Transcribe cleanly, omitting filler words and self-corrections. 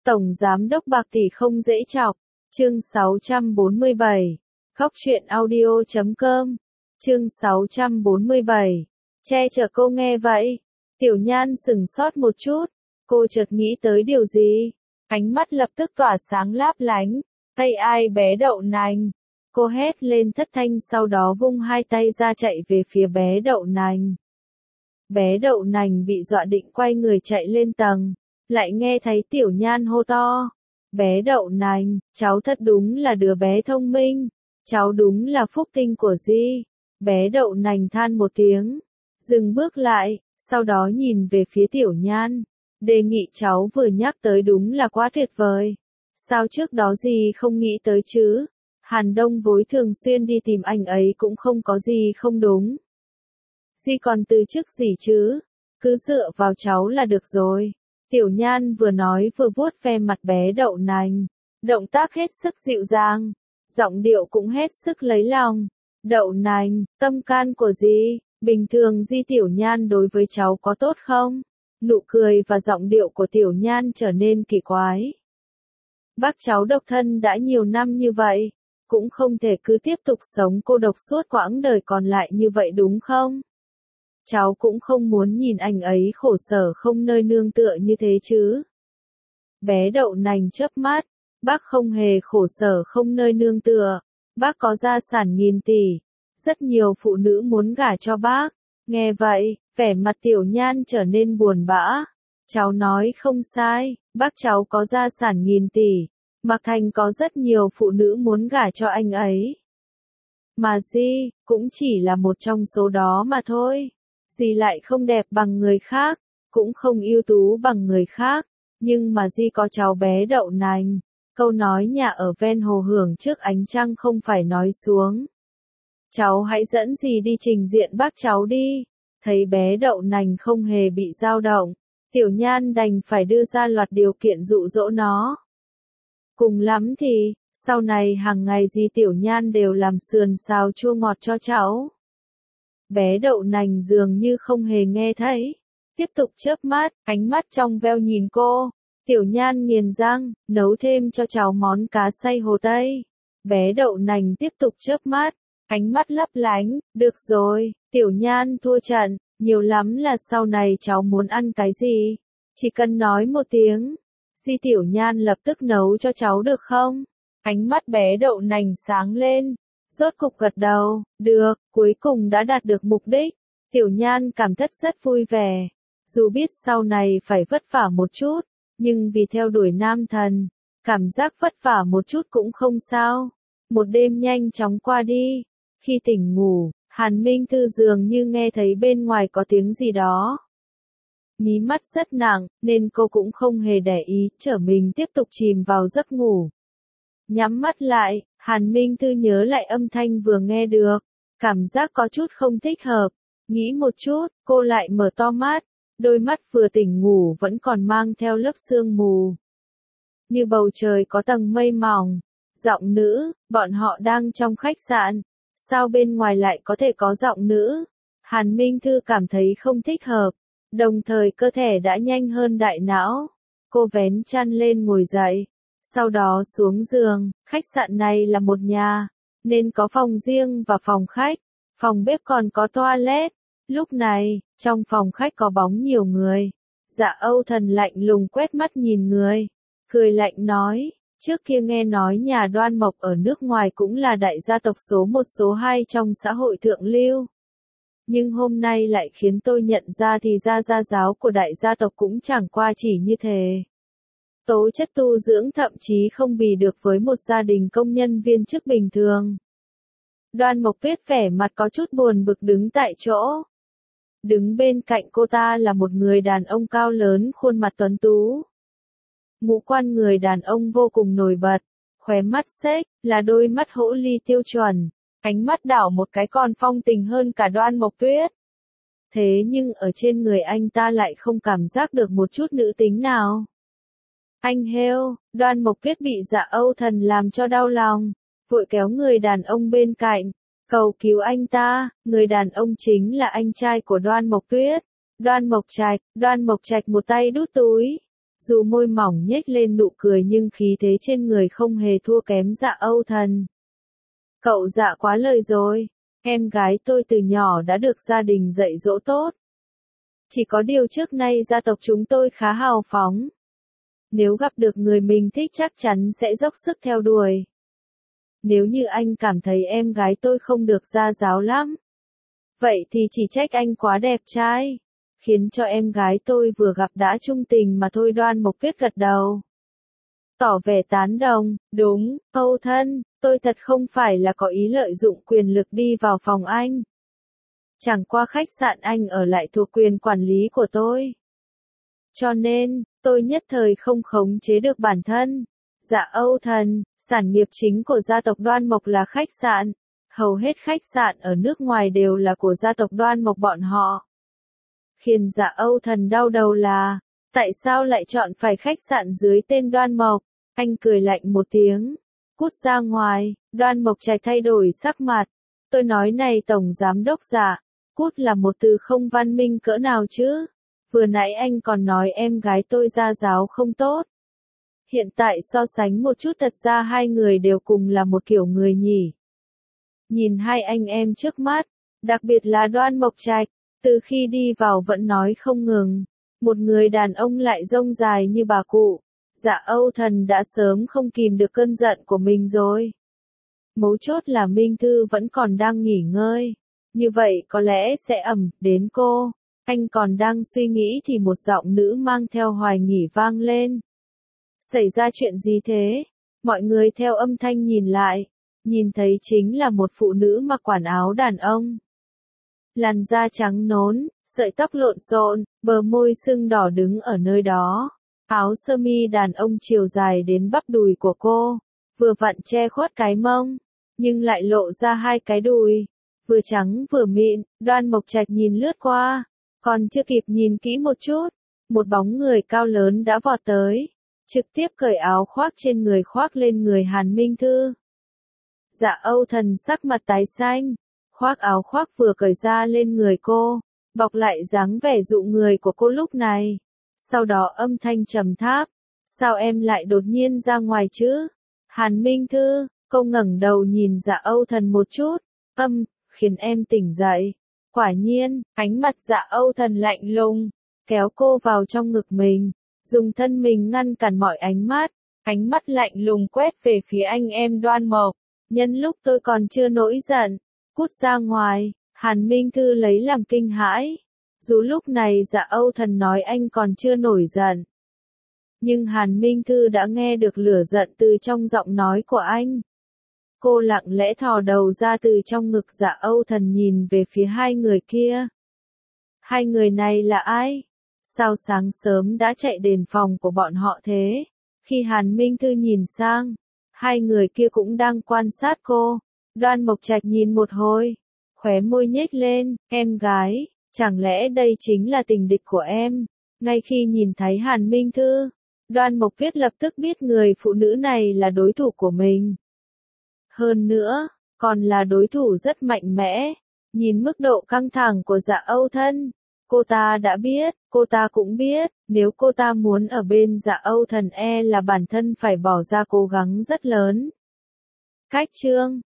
Tổng Giám đốc bạc tỷ không dễ chọc. Chương 647. Khóc chuyện audio.com. Chương 647. Che chở cô nghe vậy. Tiểu Nhan sửng sốt một chút. Cô chợt nghĩ tới điều gì. Ánh mắt lập tức tỏa sáng láp lánh. Tay ai bé đậu nành. Cô hét lên thất thanh, sau đó vung hai tay ra chạy về phía bé đậu nành. Bé đậu nành bị dọa định quay người chạy lên tầng. Lại nghe thấy Tiểu Nhan hô to. Bé đậu nành, cháu thật đúng là đứa bé thông minh. Cháu đúng là phúc tinh của Di. Bé đậu nành than một tiếng. Dừng bước lại, sau đó nhìn về phía Tiểu Nhan. Đề nghị cháu vừa nhắc tới đúng là quá tuyệt vời. Sao trước đó Di không nghĩ tới chứ? Hàn Đông vốn thường xuyên đi tìm anh ấy cũng không có gì không đúng. Di còn từ chức gì chứ? Cứ dựa vào cháu là được rồi. Tiểu Nhan vừa nói vừa vuốt ve mặt bé đậu nành. Động tác hết sức dịu dàng. Giọng điệu cũng hết sức lấy lòng. Đậu nành, tâm can của Di, bình thường Di Tiểu Nhan đối với cháu có tốt không? Nụ cười và giọng điệu của Tiểu Nhan trở nên kỳ quái. Bác cháu độc thân đã nhiều năm như vậy. Cũng không thể cứ tiếp tục sống cô độc suốt quãng đời còn lại như vậy đúng không? Cháu cũng không muốn nhìn anh ấy khổ sở không nơi nương tựa như thế chứ. Bé đậu nành chớp mắt. Bác không hề khổ sở không nơi nương tựa. Bác có gia sản nghìn tỷ. Rất nhiều phụ nữ muốn gả cho bác. Nghe vậy, vẻ mặt Tiểu Nhan trở nên buồn bã. Cháu nói không sai, bác cháu có gia sản nghìn tỷ. Mạc Thành có rất nhiều phụ nữ muốn gả cho anh ấy. Mà Di, cũng chỉ là một trong số đó mà thôi. Di lại không đẹp bằng người khác, cũng không ưu tú bằng người khác. Nhưng mà Di có cháu bé đậu nành. Câu nói nhà ở ven hồ hưởng trước ánh trăng không phải nói xuống. Cháu hãy dẫn Di đi trình diện bác cháu đi. Thấy bé đậu nành không hề bị dao động. Tiểu Nhan đành phải đưa ra loạt điều kiện dụ dỗ nó. Cùng lắm thì, sau này hàng ngày Di Tiểu Nhan đều làm sườn xào chua ngọt cho cháu. Bé đậu nành dường như không hề nghe thấy. Tiếp tục chớp mắt, ánh mắt trong veo nhìn cô. Tiểu Nhan nghiền răng, nấu thêm cho cháu món cá xay Hồ Tây. Bé đậu nành tiếp tục chớp mắt, ánh mắt lấp lánh. Được rồi, Tiểu Nhan thua trận, nhiều lắm là sau này cháu muốn ăn cái gì. Chỉ cần nói một tiếng. Di Tiểu Nhan lập tức nấu cho cháu được không? Ánh mắt bé đậu nành sáng lên. Rốt cục gật đầu, được, cuối cùng đã đạt được mục đích. Tiểu Nhan cảm thấy rất vui vẻ. Dù biết sau này phải vất vả một chút, nhưng vì theo đuổi nam thần, cảm giác vất vả một chút cũng không sao. Một đêm nhanh chóng qua đi. Khi tỉnh ngủ, Hàn Minh Thư dường như nghe thấy bên ngoài có tiếng gì đó. Mí mắt rất nặng, nên cô cũng không hề để ý, trở mình tiếp tục chìm vào giấc ngủ. Nhắm mắt lại, Hàn Minh Thư nhớ lại âm thanh vừa nghe được. Cảm giác có chút không thích hợp. Nghĩ một chút, cô lại mở to mắt. Đôi mắt vừa tỉnh ngủ vẫn còn mang theo lớp sương mù. Như bầu trời có tầng mây mỏng. Giọng nữ, bọn họ đang trong khách sạn. Sao bên ngoài lại có thể có giọng nữ? Hàn Minh Thư cảm thấy không thích hợp. Đồng thời cơ thể đã nhanh hơn đại não. Cô vén chăn lên ngồi dậy. Sau đó xuống giường. Khách sạn này là một nhà, nên có phòng riêng và phòng khách. Phòng bếp còn có toilet. Lúc này, trong phòng khách có bóng nhiều người. Dạ Âu Thần lạnh lùng quét mắt nhìn người. Cười lạnh nói, trước kia nghe nói nhà Đoan Mộc ở nước ngoài cũng là đại gia tộc số 1 số 2 trong xã hội thượng lưu. Nhưng hôm nay lại khiến tôi nhận ra thì ra gia giáo của đại gia tộc cũng chẳng qua chỉ như thế. Tố chất tu dưỡng thậm chí không bì được với một gia đình công nhân viên chức bình thường. Đoan Mộc Tuyết vẻ mặt có chút buồn bực đứng tại chỗ. Đứng bên cạnh cô ta là một người đàn ông cao lớn, khuôn mặt tuấn tú. Ngũ quan người đàn ông vô cùng nổi bật, khóe mắt xếch, là đôi mắt hổ ly tiêu chuẩn, ánh mắt đảo một cái còn phong tình hơn cả Đoan Mộc Tuyết. Thế nhưng ở trên người anh ta lại không cảm giác được một chút nữ tính nào. Anh heo, Đoan Mộc Tuyết bị Dạ Âu Thần làm cho đau lòng, vội kéo người đàn ông bên cạnh, cầu cứu anh ta. Người đàn ông chính là anh trai của Đoan Mộc Tuyết, Đoan Mộc Trạch một tay đút túi, Dù môi mỏng nhếch lên nụ cười nhưng khí thế trên người không hề thua kém Dạ Âu Thần. Cậu Dạ quá lời rồi, em gái tôi từ nhỏ đã được gia đình dạy dỗ tốt. Chỉ có điều trước nay gia tộc chúng tôi khá hào phóng. Nếu gặp được người mình thích chắc chắn sẽ dốc sức theo đuổi. Nếu như anh cảm thấy em gái tôi không được gia giáo lắm, vậy thì chỉ trách anh quá đẹp trai, khiến cho em gái tôi vừa gặp đã chung tình mà thôi. Đoan Mộc Tuyết gật đầu, tỏ vẻ tán đồng, đúng, Âu Thân, tôi thật không phải là có ý lợi dụng quyền lực đi vào phòng anh. Chẳng qua khách sạn anh ở lại thuộc quyền quản lý của tôi. Cho nên, tôi nhất thời không khống chế được bản thân. Dạ Âu Thần, sản nghiệp chính của gia tộc Đoan Mộc là khách sạn. Hầu hết khách sạn ở nước ngoài đều là của gia tộc Đoan Mộc bọn họ. Khiến Dạ Âu Thần đau đầu là, tại sao lại chọn phải khách sạn dưới tên Đoan Mộc? Anh cười lạnh một tiếng, cút ra ngoài. Đoan Mộc Trạch thay đổi sắc mặt. Tôi nói này Tổng Giám Đốc Dạ, cút là một từ không văn minh cỡ nào chứ? Vừa nãy anh còn nói em gái tôi gia giáo không tốt. Hiện tại so sánh một chút thật ra hai người đều cùng là một kiểu người nhỉ. Nhìn hai anh em trước mắt, đặc biệt là Đoan Mộc Trạch, từ khi đi vào vẫn nói không ngừng. Một người đàn ông lại rông dài như bà cụ. Dạ Âu Thần đã sớm không kìm được cơn giận của mình rồi. Mấu chốt là Minh Thư vẫn còn đang nghỉ ngơi. Như vậy có lẽ sẽ ầm đến cô. Anh còn đang suy nghĩ thì một giọng nữ mang theo hoài nghi vang lên. Xảy ra chuyện gì thế? Mọi người theo âm thanh nhìn lại. Nhìn thấy chính là một phụ nữ mặc quần áo đàn ông. Làn da trắng nón, sợi tóc lộn xộn, bờ môi sưng đỏ đứng ở nơi đó. Áo sơ mi đàn ông chiều dài đến bắp đùi của cô. Vừa vặn che khuất cái mông, nhưng lại lộ ra hai cái đùi. Vừa trắng vừa mịn. Đoan Mộc Trạch nhìn lướt qua. Còn chưa kịp nhìn kỹ một chút, một bóng người cao lớn đã vọt tới, trực tiếp cởi áo khoác trên người khoác lên người Hàn Minh Thư. Dạ Âu Thần sắc mặt tái xanh, khoác áo khoác vừa cởi ra lên người cô, bọc lại dáng vẻ dụ người của cô lúc này. Sau đó âm thanh trầm thấp, sao em lại đột nhiên ra ngoài chứ? Hàn Minh Thư, cô ngẩng đầu nhìn Dạ Âu Thần một chút, khiến em tỉnh dậy. Quả nhiên, ánh mặt Dạ Âu Thần lạnh lùng, kéo cô vào trong ngực mình, dùng thân mình ngăn cản mọi ánh mắt lạnh lùng quét về phía anh em Đoan Mộc. Nhân lúc tôi còn chưa nổi giận, cút ra ngoài. Hàn Minh Thư lấy làm kinh hãi. Dù lúc này Dạ Âu Thần nói anh còn chưa nổi giận, nhưng Hàn Minh Thư đã nghe được lửa giận từ trong giọng nói của anh. Cô lặng lẽ thò đầu ra từ trong ngực Dạ Âu Thần nhìn về phía hai người kia. Hai người này là ai? Sao sáng sớm đã chạy đến phòng của bọn họ thế? Khi Hàn Minh Thư nhìn sang, hai người kia cũng đang quan sát cô. Đoan Mộc Trạch nhìn một hồi, khóe môi nhếch lên, em gái, chẳng lẽ đây chính là tình địch của em? Ngay khi nhìn thấy Hàn Minh Thư, Đoan Mộc Tuyết lập tức biết người phụ nữ này là đối thủ của mình. Hơn nữa, còn là đối thủ rất mạnh mẽ. Nhìn mức độ căng thẳng của Dạ Âu Thân, cô ta đã biết, cô ta cũng biết, nếu cô ta muốn ở bên Dạ Âu Thần là bản thân phải bỏ ra cố gắng rất lớn. Cách chương